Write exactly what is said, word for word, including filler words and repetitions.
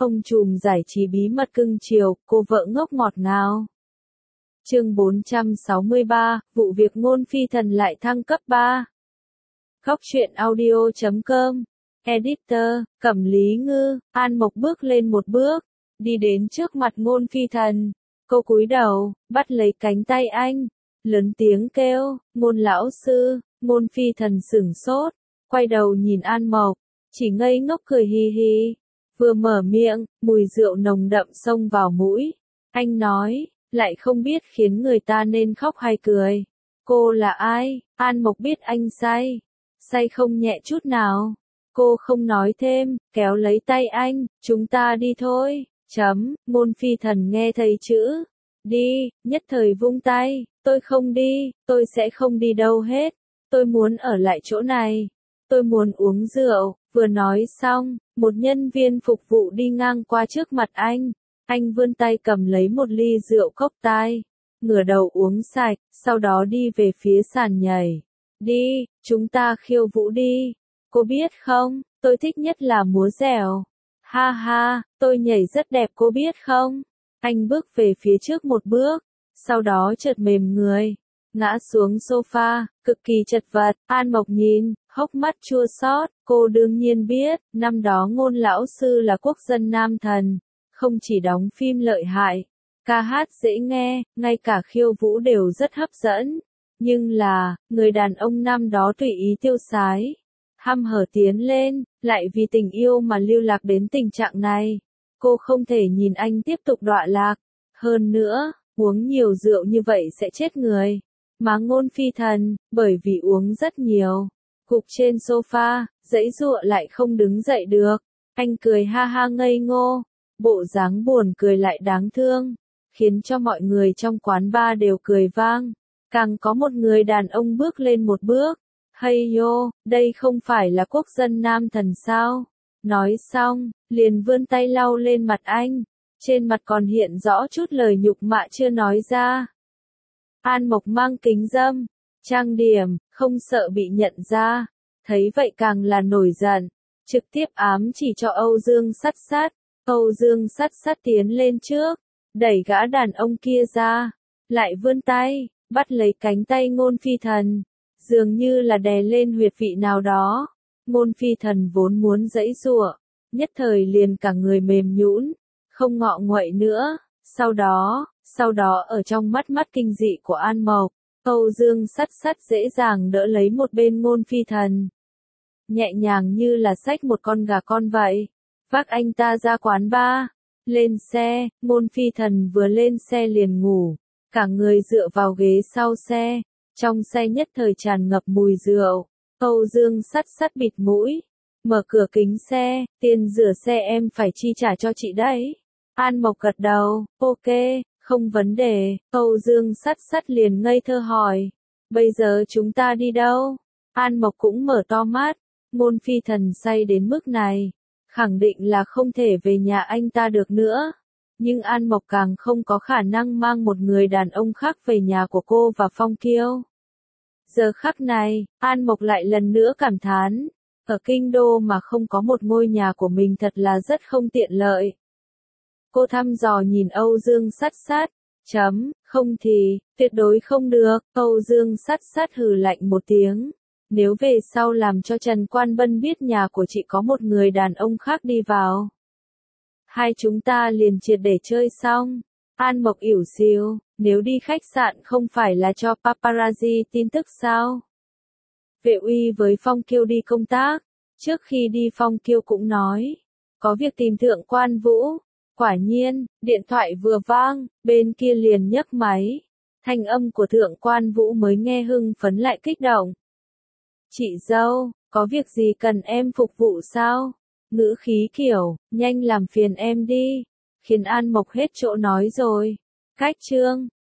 Ông trùm giải trí bí mật cưng chiều, cô vợ ngốc ngọt ngào. Chương bốn trăm sáu mươi ba, vụ việc Ngôn Phi Thần lại thăng cấp ba. Góc truyện audio chấm com. Editor, Cẩm Lý Ngư. An Mộc bước lên một bước, đi đến trước mặt Ngôn Phi Thần. Cô cúi đầu, bắt lấy cánh tay anh, lớn tiếng kêu, Ngôn lão sư. Ngôn Phi Thần sửng sốt, quay đầu nhìn An Mộc, chỉ ngây ngốc cười hi hi. Vừa mở miệng, mùi rượu nồng đậm xông vào mũi. Anh nói, lại không biết khiến người ta nên khóc hay cười. Cô là ai? An Mộc biết anh say. Say không nhẹ chút nào. Cô không nói thêm, kéo lấy tay anh, chúng ta đi thôi. Chấm, Ngôn Phi Thần nghe thấy chữ đi, nhất thời vung tay, tôi không đi, tôi sẽ không đi đâu hết. Tôi muốn ở lại chỗ này. Tôi muốn uống rượu. Vừa nói xong, một nhân viên phục vụ đi ngang qua trước mặt anh. Anh vươn tay cầm lấy một ly rượu cốc tai, ngửa đầu uống sạch, sau đó đi về phía sàn nhảy. Đi, chúng ta khiêu vũ đi. Cô biết không, tôi thích nhất là múa dẻo. Ha ha, tôi nhảy rất đẹp cô biết không? Anh bước về phía trước một bước, sau đó chợt mềm người, ngã xuống sofa, cực kỳ chật vật. An Mộc nhìn, hốc mắt chua xót. Cô đương nhiên biết, năm đó Ngôn lão sư là quốc dân nam thần, không chỉ đóng phim lợi hại, ca hát dễ nghe, ngay cả khiêu vũ đều rất hấp dẫn. Nhưng là, người đàn ông năm đó tùy ý tiêu sái, hăm hở tiến lên, lại vì tình yêu mà lưu lạc đến tình trạng này. Cô không thể nhìn anh tiếp tục đọa lạc. Hơn nữa, uống nhiều rượu như vậy sẽ chết người. Mà Ngôn Phi Thần, bởi vì uống rất nhiều, gục trên sofa, giãy giụa lại không đứng dậy được. Anh cười ha ha ngây ngô, bộ dáng buồn cười lại đáng thương, khiến cho mọi người trong quán bar đều cười vang. Càng có một người đàn ông bước lên một bước. Hay yo, đây không phải là quốc dân nam thần sao? Nói xong, liền vươn tay lau lên mặt anh. Trên mặt còn hiện rõ chút lời nhục mạ chưa nói ra. An Mộc mang kính râm, trang điểm, không sợ bị nhận ra. Thấy vậy càng là nổi giận, trực tiếp ám chỉ cho Âu Dương Sắt Sắt. Âu Dương Sắt Sắt tiến lên trước, đẩy gã đàn ông kia ra, lại vươn tay, bắt lấy cánh tay Ngôn Phi Thần, dường như là đè lên huyệt vị nào đó. Ngôn Phi Thần vốn muốn giãy giụa, nhất thời liền cả người mềm nhũn, không ngọ nguậy nữa. Sau đó, sau đó ở trong mắt mắt kinh dị của An Mộc, Âu Dương Sắt Sắt dễ dàng đỡ lấy một bên Ngôn Phi Thần, nhẹ nhàng như là xách một con gà con vậy, vác anh ta ra quán bar. Lên xe, Ngôn Phi Thần vừa lên xe liền ngủ, cả người dựa vào ghế sau xe. Trong xe nhất thời tràn ngập mùi rượu. Âu Dương Sắt Sắt bịt mũi, mở cửa kính xe, tiền rửa xe em phải chi trả cho chị đấy. An Mộc gật đầu, ok, không vấn đề. Âu Dương Sắt Sắt liền ngây thơ hỏi, bây giờ chúng ta đi đâu? An Mộc cũng mở to mắt. Ngôn Phi Thần say đến mức này, khẳng định là không thể về nhà anh ta được nữa. Nhưng An Mộc càng không có khả năng mang một người đàn ông khác về nhà của cô và Phong Kiêu. Giờ khắc này, An Mộc lại lần nữa cảm thán, ở kinh đô mà không có một ngôi nhà của mình thật là rất không tiện lợi. Cô thăm dò nhìn Âu Dương Sắt Sắt, chấm, không thì, tuyệt đối không được. Âu Dương Sắt Sắt hừ lạnh một tiếng, nếu về sau làm cho Trần Quan Bân biết nhà của chị có một người đàn ông khác đi vào, hai chúng ta liền triệt để chơi xong. An Mộc ỉu xìu, nếu đi khách sạn không phải là cho paparazzi tin tức sao? Vệ Uy với Phong Kiêu đi công tác, trước khi đi Phong Kiêu cũng nói, có việc tìm Thượng Quan Vũ. Quả nhiên, điện thoại vừa vang, bên kia liền nhấc máy. Thanh âm của Thượng Quan Vũ mới nghe hưng phấn lại kích động. Chị dâu, có việc gì cần em phục vụ sao? Ngữ khí kiểu, nhanh làm phiền em đi, khiến An Mộc hết chỗ nói rồi. Cách chương,